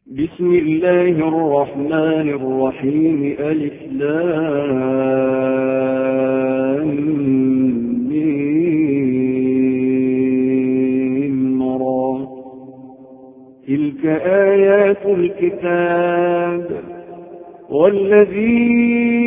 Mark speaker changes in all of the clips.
Speaker 1: بسم الله الرحمن الرحيم. ألف لام ميم را. تلك آيات الكتاب والذي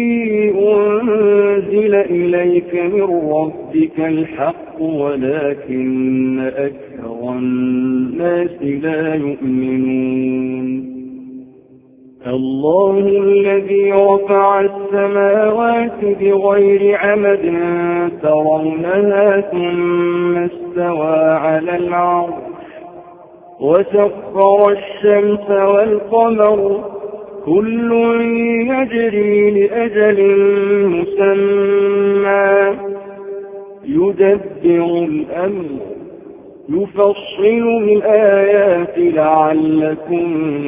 Speaker 1: أنزل إليك من ربك الحق ولكن أكثر الناس لا يؤمنون. الله الذي رفع السماوات بغير عمد ترونها ثم استوى على العرش وسخر الشمس والقمر كل يجري لأجل مسمى يدبر الأمر يفصل الآيات لعلكم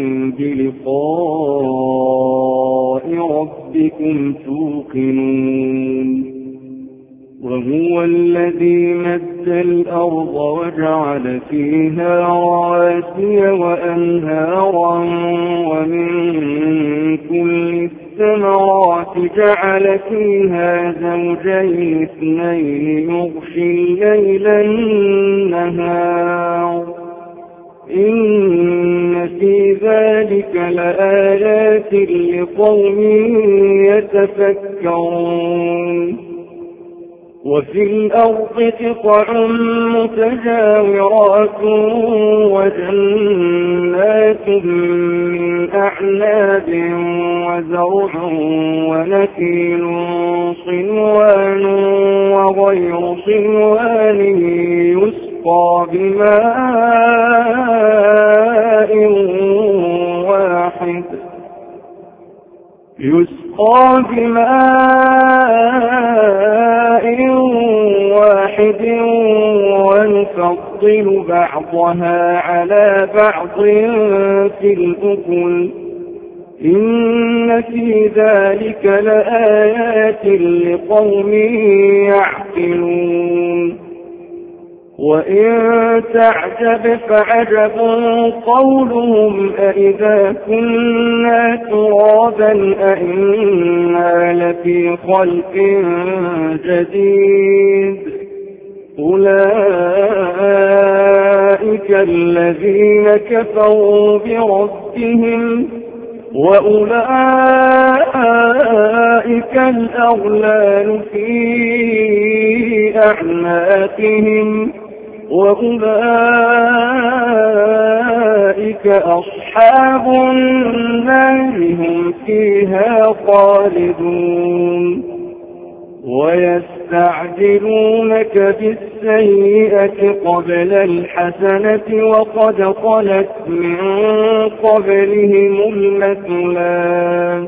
Speaker 1: بلقاء ربكم توقنون. وهو الذي مد الأرض وجعل فيها رواسي وأنهارا ومن كل الثمرات جعل فيها زوجين اثنين يغشي الليل النهار إن في ذلك لآيات لقوم يتفكرون. وفي الأرض قطع متجاورات وجنات من أعناب وزرع ونخيل صنوان وغير صنوان يسقى بماء واحد ونفضل بعضها على بعض في الأكل إن في ذلك لآيات لقوم يعقلون. وإن تعجب فعجب قولهم أإذا كنا ترابا أإنا لفي خلق جديد أولئك الذين كفروا بربهم وأولئك الأغلال في أعناقهم وأولئك أصحاب النار هم فيها خالدون. ويستعجلونك بالسيئة قبل الحسنة وقد خلت من قبلهم المثلات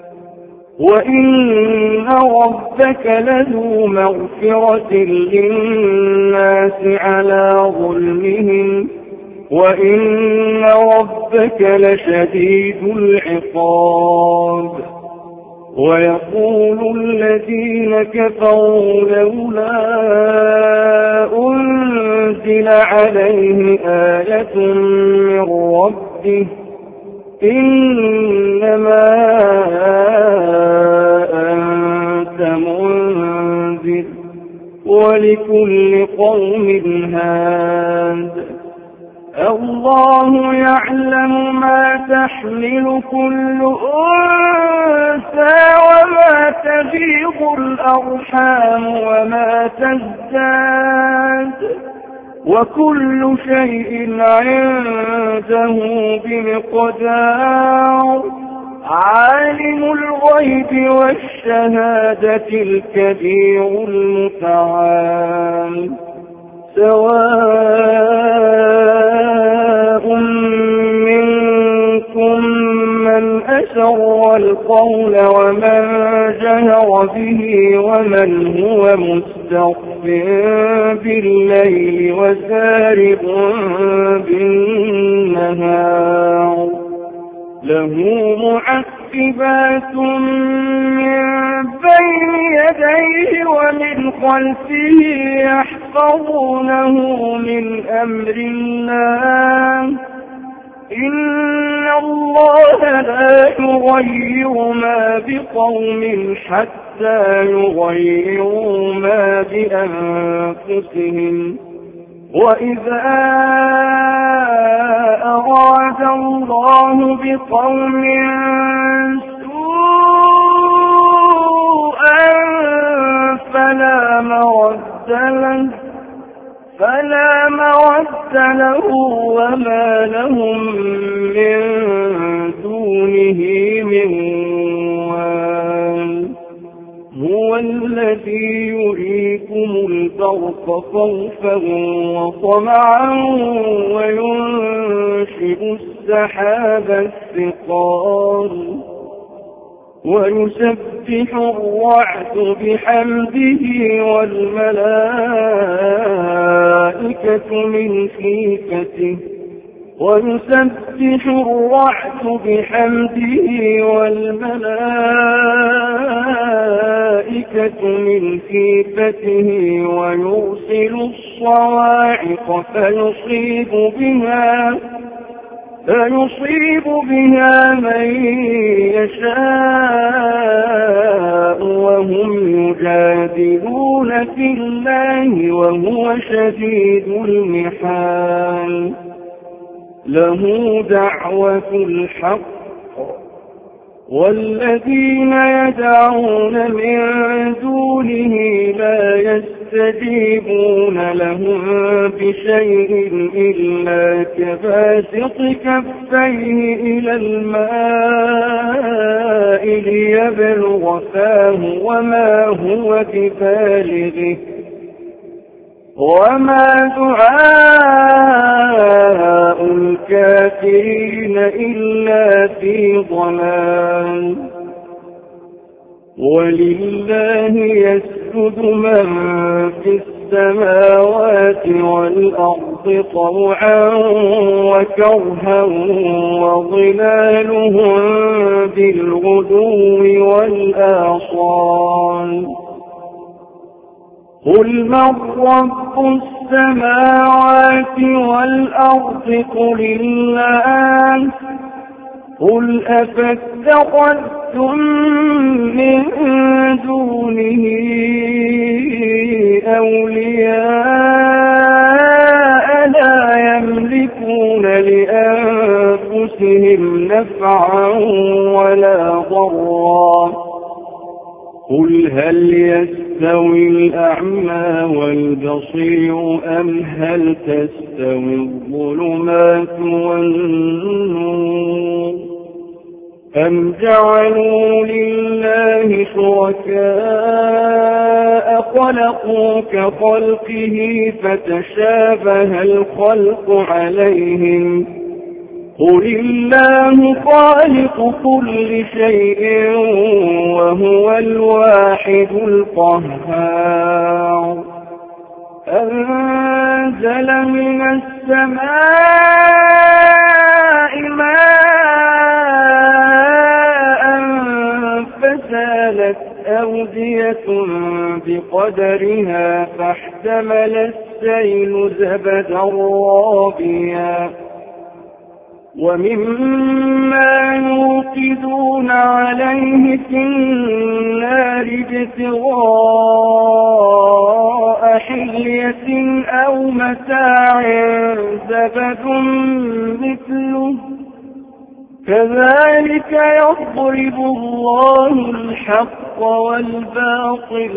Speaker 1: وإن ربك لذو مغفرة للناس على ظلمهم وإن ربك لشديد العقاب. ويقول الذين كفروا لولا أنزل عليه آية من ربه إنما أنت منذر ولكل قوم هاد. الله يعلم ما تحمل كل أنثى وما تغيض الأرحام وما تزداد وكل شيء عنده بمقدار. عالم الغيب والشهادة الكبير المتعال. سواء منكم من أسر القول ومن جهر به ومن هو مستخف بالليل وسارب بالنهار له معقبات من بين يديه ومن خلفه يحفظونه من أمر الله إن الله نغير ما بقوم حتى يغيروا ما بأنفسهم وإذا أراد الله بقوم سوءا فلا مرد له وما لهم من دونه من وال هو الذي يريكم البرق خوفا وطمعا وينشئ السحاب الثقال ويسبح الرعد بحمده والملائكة من خيفته ويرسل الصواعق فيصيب بها من يشاء وهم يجادلون في الله وهو شديد المحال له دعوة الحق والذين يدعون من دونه لا يستجيبون لهم بشيء إلا كباسط كفيه إلى الماء ليبلغ فاه وما هو ببالغه وما دعاء الكافرين إلا في ضلال ولله يسجد من في السماوات والأرض طوعا وكرها وظلالهم بالغدو والآصال قل من رب السماوات والأرض قل الله قل أفاتخذتم من دونه أولياء لا يملكون لأنفسهم نفعا ولا ضرا قل هل يستوي الأعمى والبصير أم هل تستوي الظلمات والنور أم جعلوا لله شركاء خلقوا كخلقه فتشابه الخلق عليهم قل الله خالق كل شيء وهو الواحد القهار أنزل من السماء ماء فسالت أودية بقدرها فاحتمل السيل زبدا رابيا ومما يوقدون عليه في النار ابتغاء حلية أو متاع زبد مثله كذلك يضرب الله الحق والباطل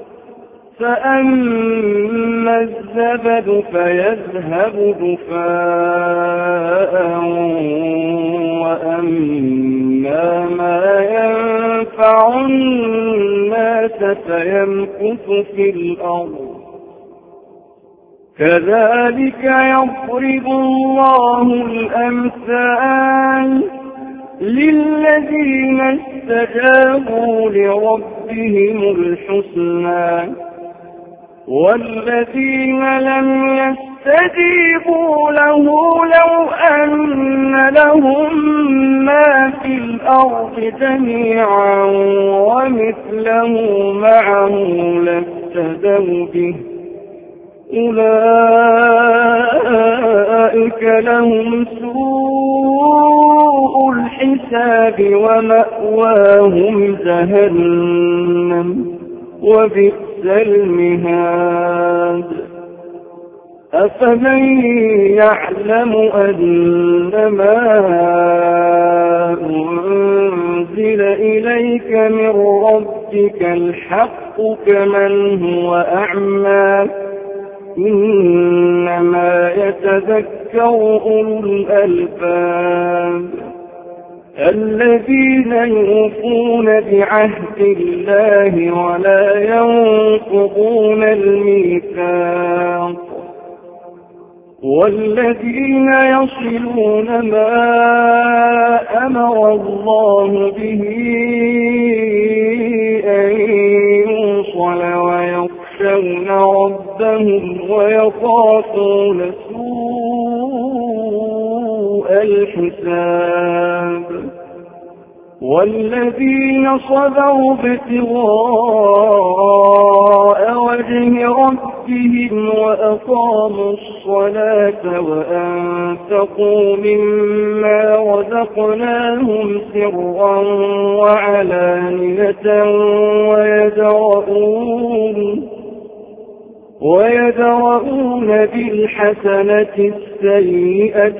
Speaker 1: فأما الزبد فيذهب دفاء وأما ما ينفع الناس فيمكث في الأرض كذلك يضرب الله الأمثال للذين استجابوا لربهم الحسنى والذين لم يستجيبوا له لو أن لهم ما في الأرض جميعا ومثله معه لافتدوا به أولئك لهم سوء الحساب ومأواهم جهنم وبئس المهاد أفمن يعلم أنما أنزل إليك من ربك الحق كمن هو أعمى إنما يتذكر أولو الألباب الذين يوفون بعهد الله ولا ينقضون الميثاق والذين يصلون ما أمر الله به أن يوصل ويخشون ربهم ويخافون سوء الحساب والذين صبروا ابتغاء وجه ربهم وأقاموا الصلاة وأنفقوا مما رزقناهم سرا وعلانية ويدرؤون بالحسنة السيئة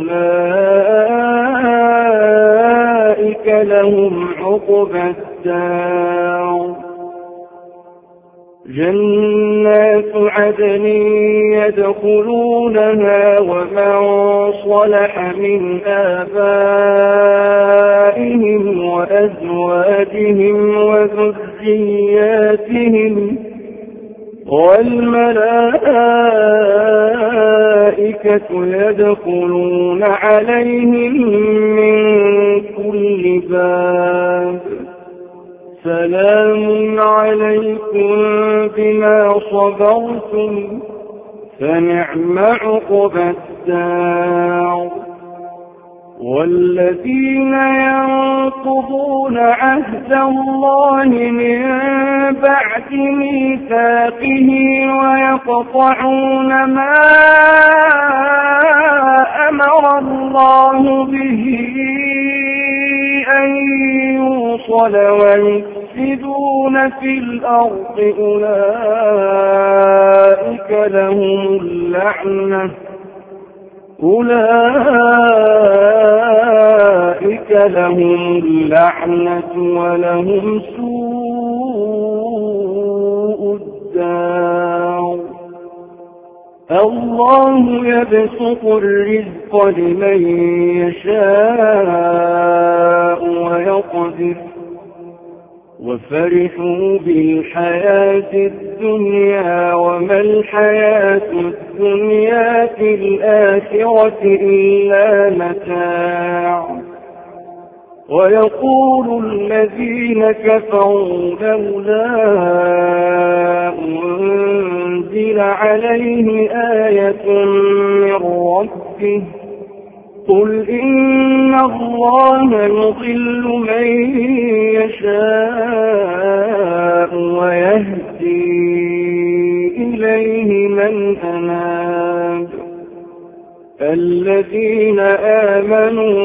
Speaker 1: أولئك لهم عقبى الدار جنات عدن يدخلونها ومن صلح من آبائهم وأزواجهم وذرياتهم والملائكة يدخلون عليهم من كل باب سلام عليكم بما صبرتم فنعم عقبى الدار والذين ينقضون عهد الله من بعد ميثاقه ويقطعون ما أمر الله به أن يوصل ويفسدون في الأرض أولئك لهم اللعنة ولهم سوء الدار الله يبسط الرزق لمن يشاء ويقدر وفرحوا بالحياة الدنيا وما الحياة الدنيا في الآخرة إلا متاع ويقول الذين كفروا لولا أنزل عليه آية من ربه قل إن الله يضل من يشاء ويهدي إليه من أناب الذين آمنوا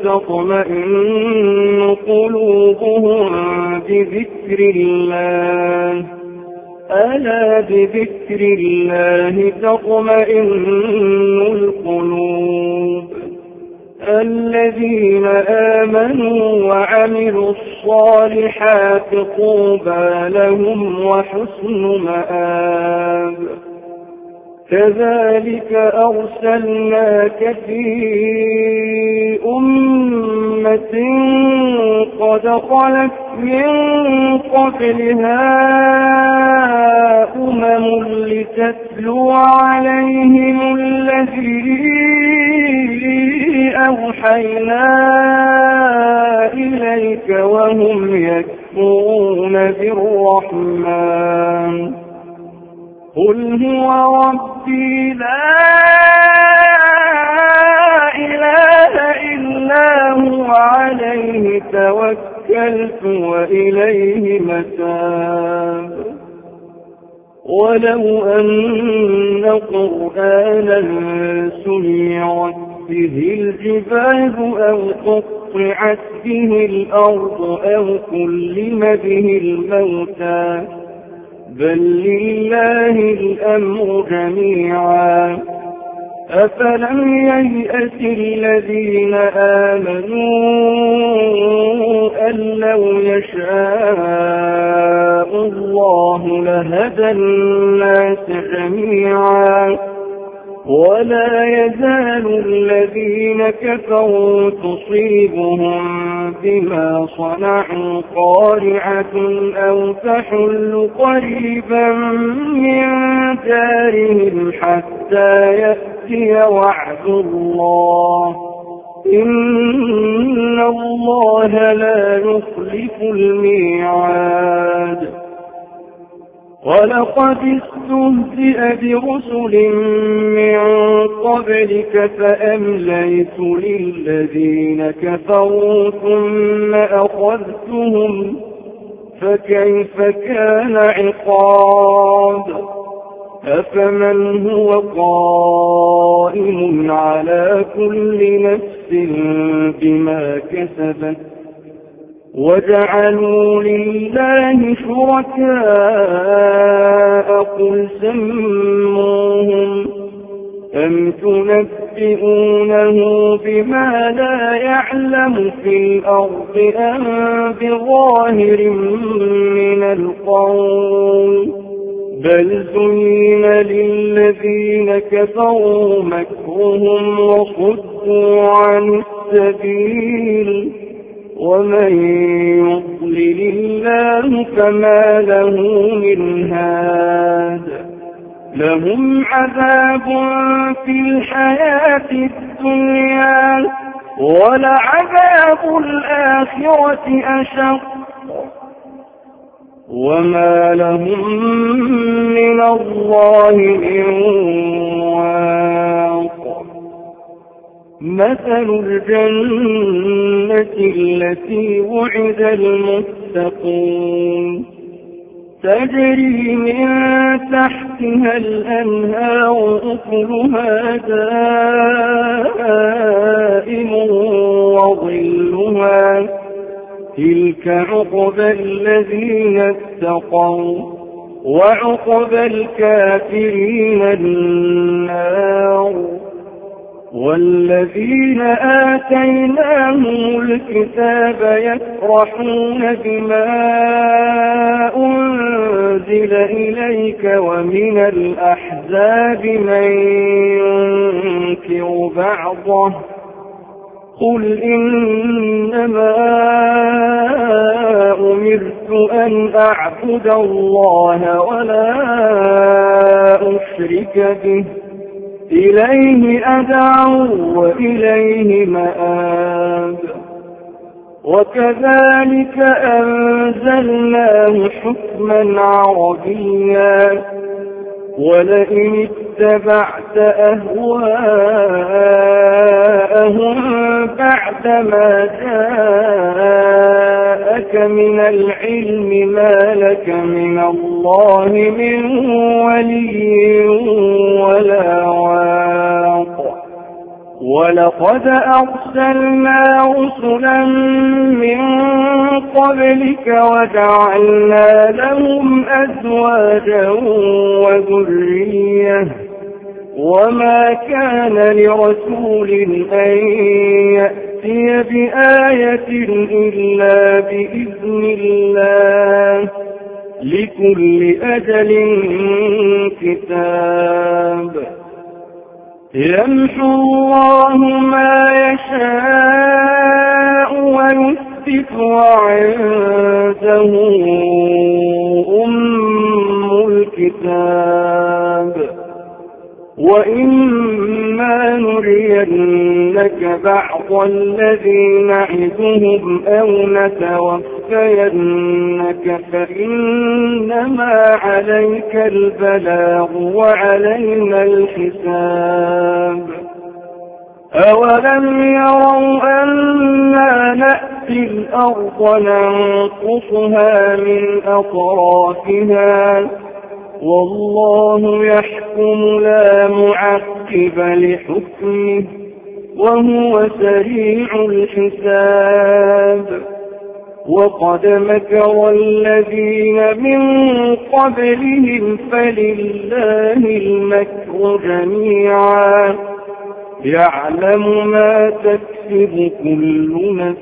Speaker 1: وتطمئن قلوبهم بذكر الله ألا بذكر الله تطمئن القلوب الذين آمنوا وعملوا الصالحات طوبى لهم وحسن مآب كذلك أرسلناك في أمة قد خلت من قبلها لتتلو عليهم الذي أوحينا إليك وهم يكفرون بالرحمن قل هو ربي لا إله إلا هو عليه توكلت وإليه متاب ولو أن قرآنا سيرت به الجبال أو قطعت به الأرض أو كلم به الموتى بل لله الأمر جميعا أفلم ييأس الذين آمنوا أن لو يشاء الله لهدى الناس جميعا ولا يزال الذين كفروا تصيبهم بما صنعوا قارعة أو تحل قريبا من دارهم حتى يأتي وعد الله إن الله لا يخلف الميعاد ولقد استهزئ برسل من قبلك فأمليت للذين كفروا ثم أخذتهم فكيف كان عقاب أفمن هو قائم على كل نفس بما كسبت وجعلوا لله شركاء قل سموهم أم تنبئونه بما لا يعلم في الأرض أم بظاهر من القول بل زين للذين كفروا مكرهم وصدوا عن السبيل ومن يضلل الله فما له من هاد لهم عذاب في الحياة الدنيا ولعذاب الآخرة أشق وما لهم من الله من واق مثل الجنة التي وعد المتقون تجري من تحتها الأنهار أكلها دائم وظلها تلك عقبى الذين اتقوا وعقبى الكافرين النار والذين آتيناهم الكتاب يفرحون بما أنزل إليك ومن الأحزاب من ينكر بعضه قل إنما أمرت أن أعبد الله ولا أشرك به إليه أدعو وإليه مآب وكذلك أنزلناه حكما عربيا ولئن اتبعت أهواءهم بعدما جاءك من العلم ما لك من الله من ولي ولا واق ولقد أرسلنا رسلا من قبلك وجعلنا لهم أزواجا وذرية وما كان لرسول أن يأتي بآية إلا بإذن الله لكل أجل كتاب يمحو الله ما يشاء ويثبت وعنده أم الكتاب وإما نرينك بعض الذي نعدهم أو نتوفينك فإنما عليك البلاغ وعلينا الحساب أولم يروا أنا نأتي الأرض ننقصها من أطرافها والله يحكم لا معقب لحكمه وهو سريع الحساب. وقد مكر الذين من قبلهم فلله المكر جميعا يعلم ما تكسب كل نفس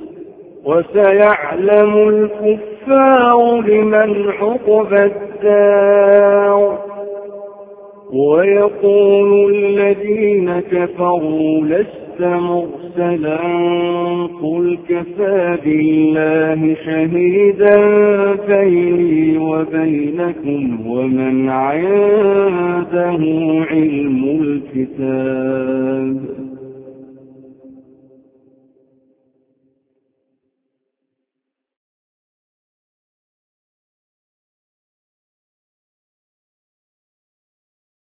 Speaker 1: وسيعلم الكفار لمن عقبى الدار. ويقول الذين كفروا لست مرسلا قل كفى بالله شهيدا بيني وبينكم ومن عنده علم الكتاب.